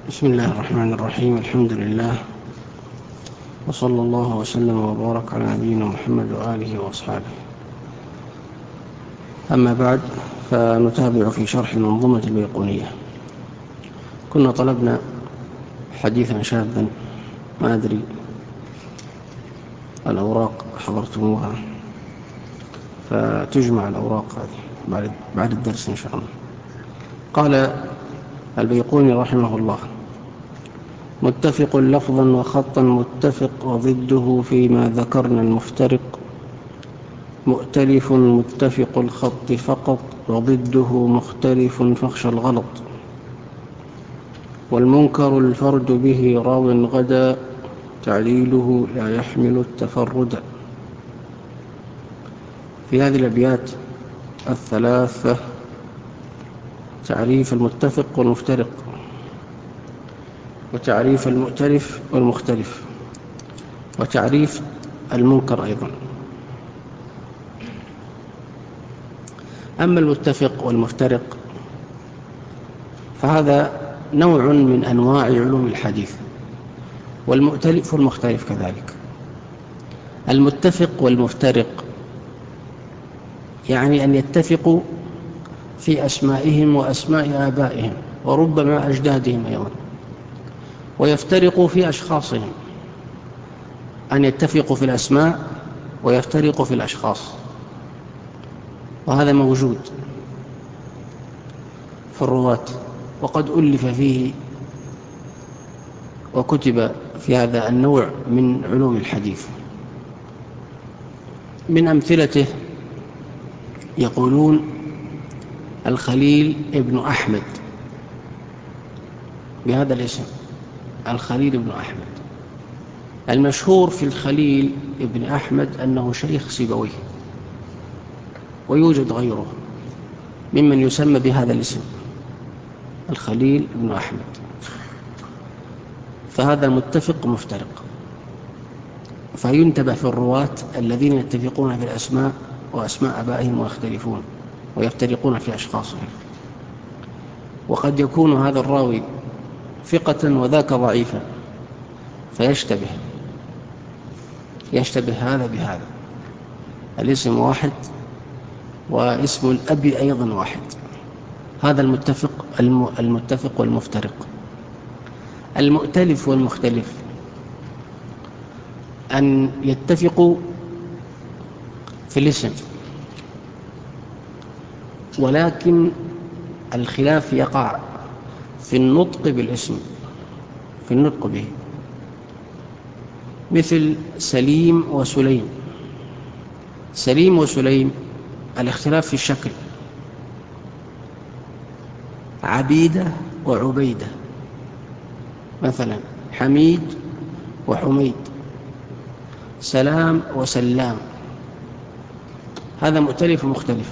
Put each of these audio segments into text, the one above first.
بسم الله الرحمن الرحيم. الحمد لله، وصلى الله وسلم وبارك على نبينا محمد وآله وأصحابه. أما بعد، فنتابع في شرح المنظومة البيقونية. كنا طلبنا حديثا شاذا، ما أدري الأوراق حضرتموها، فتجمع الأوراق هذه بعد الدرس إن شاء الله. قال البيقوني رحمه الله: متفق لفظا وخطا متفق، وضده فيما ذكرنا المفترق. مؤتلف متفق الخط فقط، وضده مختلف فاخشى الغلط. والمنكر الفرد به راو غدا، تعليله لا يحمل التفرد. في هذه الأبيات الثلاثة تعريف المتفق والمفترق، وتعريف المؤتلف والمختلف، وتعريف المنكر أيضا. أما المتفق والمفترق فهذا نوع من أنواع علوم الحديث، والمؤتلف والمختلف كذلك. المتفق والمفترق يعني أن يتفقوا في أسمائهم وأسماء آبائهم وربما أجدادهم أيضا، ويفترقوا في أشخاصهم، أن يتفقوا في الأسماء ويفترقوا في الأشخاص، وهذا موجود في الرواة، وقد ألف فيه وكتب في هذا النوع من علوم الحديث. من أمثلته يقولون الخليل ابن أحمد، بهذا الاسم الخليل ابن أحمد. المشهور في الخليل ابن أحمد أنه شيخ سيبويه، ويوجد غيره ممن يسمى بهذا الاسم الخليل ابن أحمد. فهذا متفق مفترق، فينتبه في الرواة الذين يتفقون في الأسماء وأسماء آبائهم ويختلفون ويفترقون في أشخاصهم. وقد يكون هذا الراوي ثقة وذاك ضعيفا، فيشتبه هذا بهذا، الاسم واحد واسم الأب أيضا واحد. هذا المتفق والمفترق. المؤتلف والمختلف أن يتفقوا في الاسم، ولكن الخلاف يقع في النطق بالاسم، في النطق به، مثل سليم وسليم. سليم وسليم الاختلاف في الشكل. عبيدة وعبيدة مثلا، حميد وحميد، سلام وسلام. هذا مؤتلف ومختلف،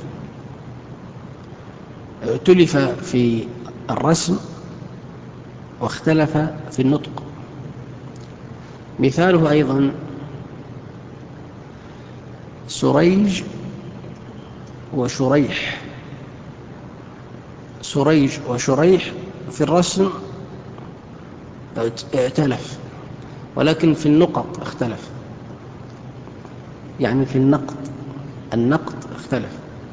ائتلف في الرسم واختلف في النطق. مثاله أيضا سريج وشريح. سريج وشريح في الرسم ائتلف، ولكن في النقط اختلف، يعني في النقط اختلف،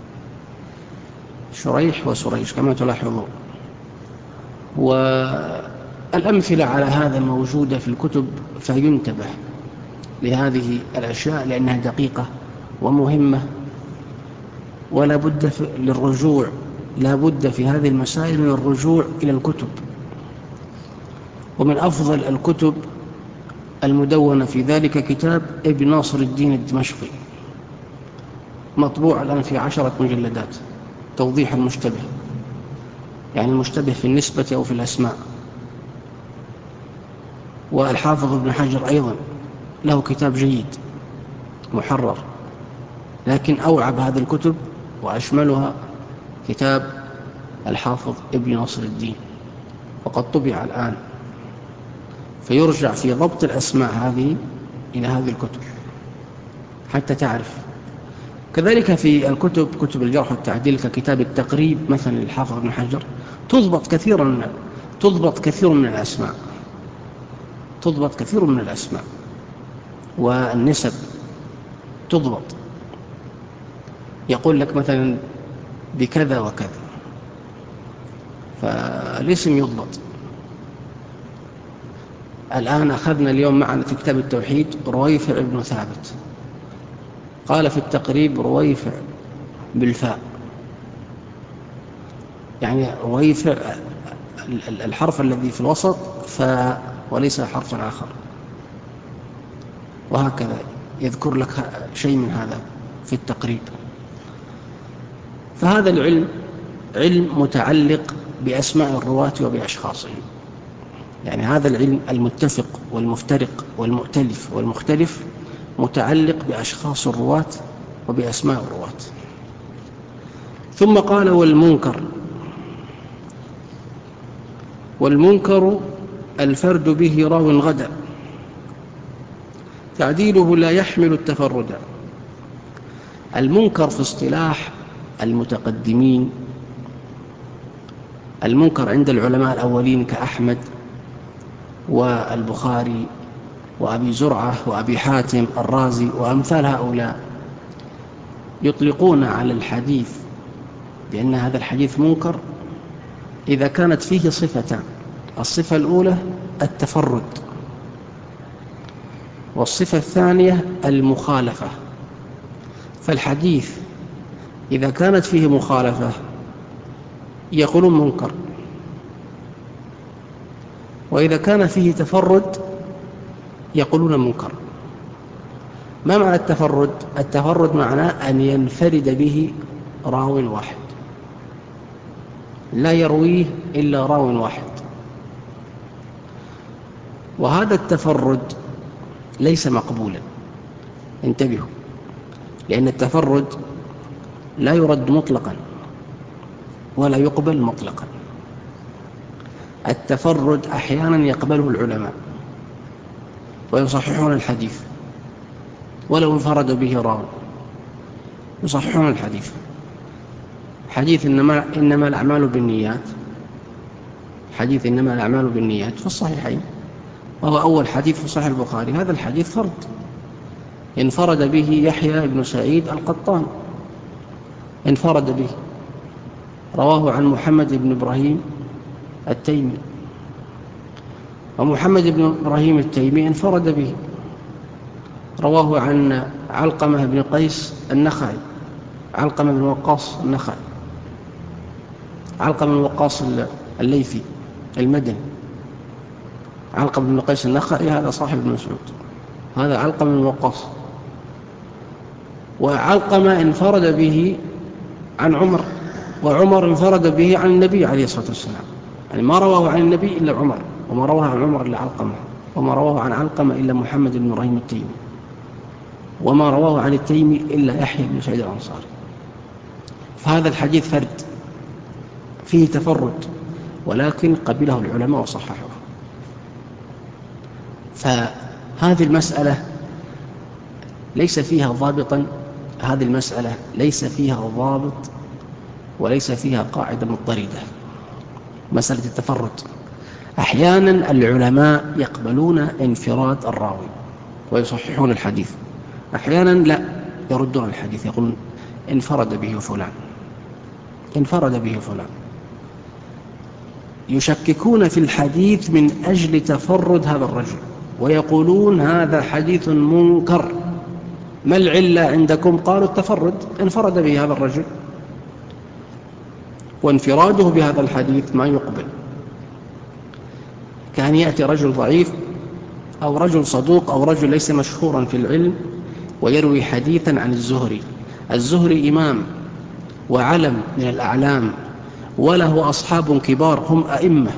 شريح وسريج كما تلاحظون. والأمثلة على هذا موجودة في الكتب، فينتبه لهذه الأشياء لأنها دقيقة ومهمة، ولا بد للرجوع، لا بد في هذه المسائل من الرجوع إلى الكتب. ومن أفضل الكتب المدونة في ذلك كتاب ابن ناصر الدين الدمشقي، مطبوع الآن في 10 مجلدات، توضيح المشتبه، يعني المشتبه في النسبة أو في الأسماء. والحافظ ابن حجر أيضا له كتاب جيد محرر، لكن أوعب هذه الكتب وأشملها كتاب الحافظ ابن ناصر الدين، وقد طبع الآن، فيرجع في ضبط الأسماء هذه إلى هذه الكتب حتى تعرف. كذلك في الكتب، كتب الجرح والتعديل، ككتاب التقريب مثلا للحافظ ابن حجر، تضبط كثيرا تضبط كثير من الأسماء والنسب تضبط. يقول لك مثلا بكذا وكذا، فالاسم يضبط. الآن أخذنا اليوم معنا في كتاب التوحيد رويفع بن ثابت، قال في التقريب رويفع بالفاء، يعني رويفع الحرف الذي في الوسط فاء وليس حرفا آخر، وهكذا يذكر لك شيء من هذا في التقريب. فهذا العلم علم متعلق بأسماء الرواة وبأشخاصهم، يعني هذا العلم المتفق والمفترق والمؤتلف والمختلف متعلق بأشخاص الرواة وبأسماء الرواة. ثم قال والمنكر الفرد به راو غدا تعديله لا يحمل التفرد. المنكر في اصطلاح المتقدمين، المنكر عند العلماء الأولين كأحمد والبخاري وأبي زرعة وأبي حاتم الرازي وأمثال هؤلاء، يطلقون على الحديث بأن هذا الحديث منكر إذا كانت فيه صفتان: الصفة الأولى التفرد، والصفة الثانية المخالفة. فالحديث إذا كانت فيه مخالفة يقولون منكر، وإذا كان فيه تفرد يقولون منكر. ما معنى التفرد؟ التفرد معناه أن ينفرد به راو واحد، لا يرويه إلا راو واحد. وهذا التفرد ليس مقبولا، انتبهوا، لأن التفرد لا يرد مطلقا ولا يقبل مطلقا. التفرد أحيانا يقبله العلماء ويصححون الحديث ولو انفرد به راو، يصححون الحديث. حديث إنما الأعمال بالنيات، حديث إنما الأعمال بالنيات في الصحيحين، وهو أول حديث في صحيح البخاري. هذا الحديث فرد انفرد به يحيى بن سعيد القطان، انفرد به، رواه عن محمد بن إبراهيم التيمي، ومحمد بن إبراهيم التيمي انفرد به، رواه عن علقمة بن قيس النخعي، علقمة بن وقاص النخعي، علقمة بن وقاص الليثي المدني. علقمة بن قيس النخعي هذا صاحب ابن مسعود، هذا علقمة بن وقاص. وعلقمة انفرد به عن عمر، وعمر انفرد به عن النبي عليه الصلاة والسلام، يعني ما رواه عن النبي إلا عمر، وما رواه عن عمر إلا علقمة، وما رواه عن علقمة إلا محمد بن إبراهيم التيمي، وما رواه عن التيمي إلا يحيى بن سعيد الأنصاري. فهذا الحديث فرد فيه تفرد، ولكن قبله العلماء وصححوه. فهذه المسألة ليس فيها ضابطا، هذه المسألة ليس فيها ضابط وليس فيها قاعدة مضطردة. مسألة التفرد أحيانا العلماء يقبلون انفراد الراوي ويصححون الحديث، أحيانا لا، يردون الحديث يقولون انفرد به فلان، انفرد به فلان. يشككون في الحديث من أجل تفرد هذا الرجل ويقولون هذا حديث منكر. ما العلة عندكم؟ قالوا التفرد، انفرد به هذا الرجل، وانفراده بهذا الحديث ما يقبل. كان يأتي رجل ضعيف أو رجل صدوق أو رجل ليس مشهورا في العلم ويروي حديثا عن الزهري. الزهري إمام وعلم من الأعلام، وله أصحاب كبار هم أئمة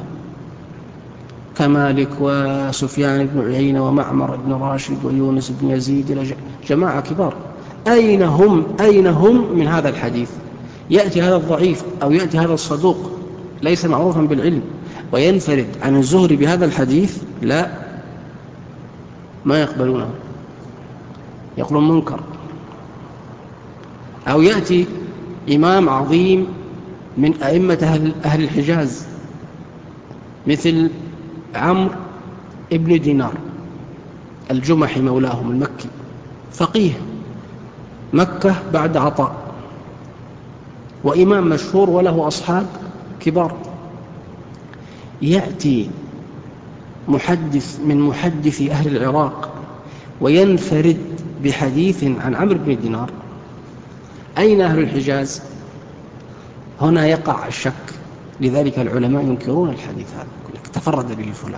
كمالك وسفيان بن عيينة ومعمر بن راشد ويونس بن يزيد، جماعة كبار. أين هم من هذا الحديث؟ يأتي هذا الضعيف أو يأتي هذا الصدوق ليس معروفا بالعلم وينفرد عن الزهري بهذا الحديث، لا، ما يقبلونه، يقولون منكر. أو يأتي إمام عظيم من أئمة أهل الحجاز مثل عمرو ابن دينار الجمحي مولاهم المكي، فقيه مكة بعد عطاء، وإمام مشهور وله أصحاب كبار. يأتي محدث من محدثي أهل العراق وينفرد بحديث عن عمرو بن دينار، أين أهل الحجاز؟ هنا يقع الشك. لذلك العلماء ينكرون الحديث هذا، يقول لك تفرد به فلان.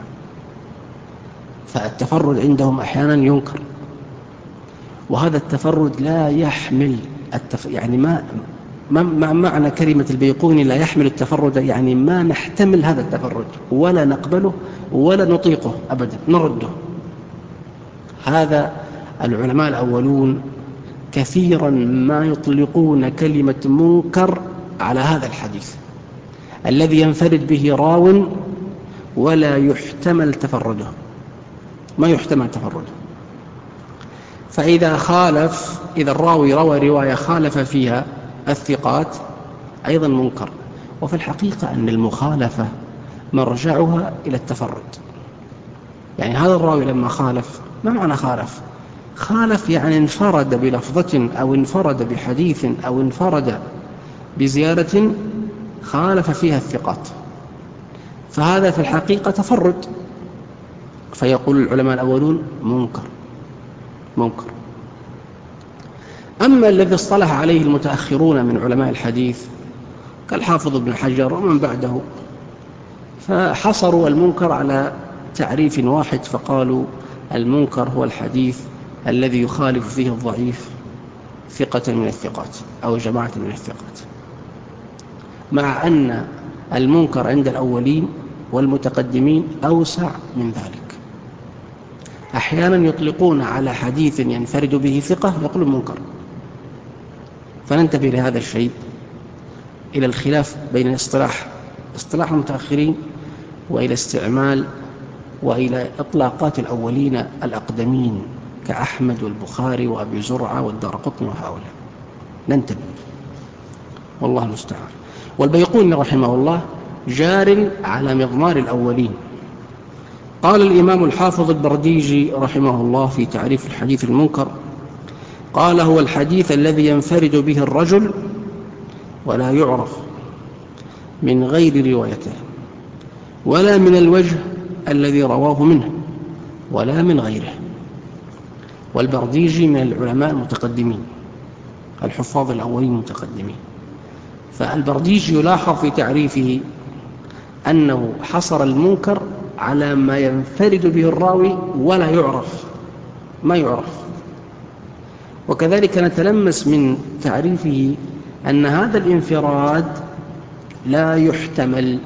فالتفرد عندهم أحيانا ينكر، وهذا التفرد لا يحمل يعني ما معنى كلمة البيقوني لا يحمل التفرد؟ يعني ما نحتمل هذا التفرد ولا نقبله ولا نطيقه أبدا، نرده. هذا العلماء الأولون كثيرا ما يطلقون كلمة منكر على هذا الحديث الذي ينفرد به راو ولا يحتمل تفرده، ما يحتمل تفرده. فإذا خالف، إذا الراوي روى رواية خالف فيها الثقات أيضا منكر. وفي الحقيقة أن المخالفة مرجعها إلى التفرد. يعني هذا الراوي لما خالف، ما معنى خالف؟ خالف يعني انفرد بلفظة أو انفرد بحديث أو انفرد بزيارة خالف فيها الثقات، فهذا في الحقيقة تفرد. فيقول العلماء الأولون منكر. أما الذي اصطلح عليه المتأخرون من علماء الحديث كالحافظ ابن حجر ومن بعده، فحصروا المنكر على تعريف واحد، فقالوا المنكر هو الحديث الذي يخالف فيه الضعيف ثقة من الثقات أو جماعة من الثقات، مع أن المنكر عند الأولين والمتقدمين أوسع من ذلك. أحيانا يطلقون على حديث ينفرد به ثقة يقولون منكر. فننتبه لهذا الشيء، إلى الخلاف بين اصطلاح المتأخرين وإلى استعمال وإلى إطلاقات الأولين الأقدمين كأحمد والبخاري وأبي زرعة والدارقطني وهؤلاء. ننتبه، والله المستعان. والبيقوني رحمه الله جار على مضمار الأولين. قال الإمام الحافظ البرديجي رحمه الله في تعريف الحديث المنكر، قال هو الحديث الذي ينفرد به الرجل ولا يعرف من غير روايته، ولا من الوجه الذي رواه منه، ولا من غيره. والبرديجي من العلماء المتقدمين الحفاظ الأولين المتقدمين. فالبرديجي يلاحظ في تعريفه أنه حصر المنكر على ما ينفرد به الراوي ولا يعرف، ما يعرف. وكذلك نتلمس من تعريفه أن هذا الانفراد لا يحتمل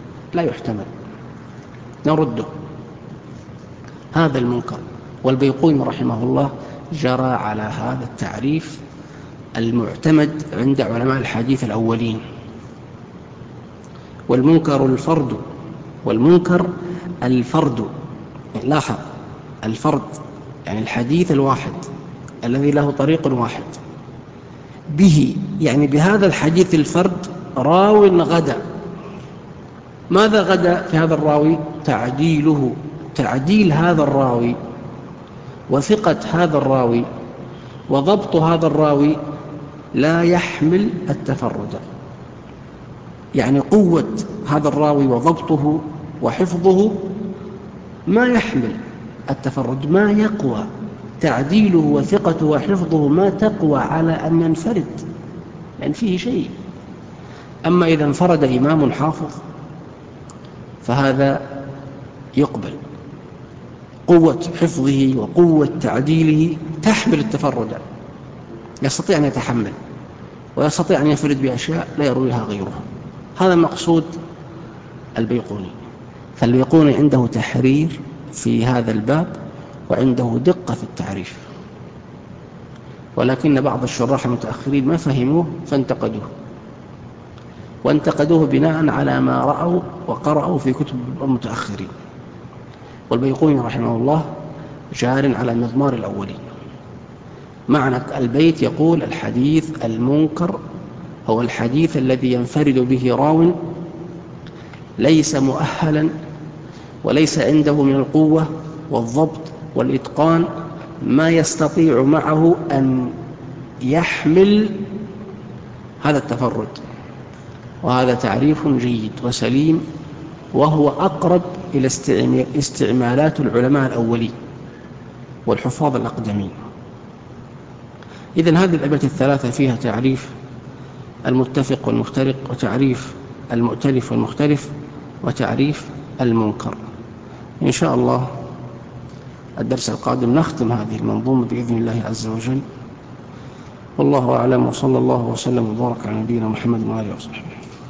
نرده، هذا المنكر. والبيقوني رحمه الله جرى على هذا التعريف المعتمد عند علماء الحديث الأولين. والمنكر الفرد، لاحظ الفرد يعني الحديث الواحد الذي له طريق واحد، به يعني بهذا الحديث الفرد راو غدا. ماذا غدا في هذا الراوي؟ تعديل هذا الراوي وثقة هذا الراوي وضبط هذا الراوي لا يحمل التفرد. يعني قوة هذا الراوي وضبطه وحفظه ما يحمل التفرد، ما يقوى تعديله وثقته وحفظه، ما تقوى على أن ينفرد، لأن فيه شيء. أما إذا انفرد إمام حافظ فهذا يقبل، قوة حفظه وقوة تعديله تحمل التفرد، يستطيع أن يتحمل ويستطيع أن ينفرد بأشياء لا يرويها غيره. هذا مقصود البيقوني. فالبيقوني عنده تحرير في هذا الباب وعنده دقة في التعريف، ولكن بعض الشراح المتأخرين ما فهموه وانتقدوه بناء على ما رأوا وقرأوا في كتب المتأخرين. والبيقوني رحمه الله جار على مضمار الأولين. معنى البيت يقول الحديث المنكر هو الحديث الذي ينفرد به راو ليس مؤهلا وليس عنده من القوة والضبط والإتقان ما يستطيع معه أن يحمل هذا التفرد. وهذا تعريف جيد وسليم، وهو أقرب إلى استعمالات العلماء الأولين والحفاظ الأقدمين. إذن هذه الأبيات الثلاثة فيها تعريف المتفق والمفترق، وتعريف المؤتلف والمختلف، وتعريف المنكر. إن شاء الله الدرس القادم نختم هذه المنظومة بإذن الله عز وجل. والله أعلم، وصلى الله وسلم وبارك على نبينا محمد وآله وصحبه.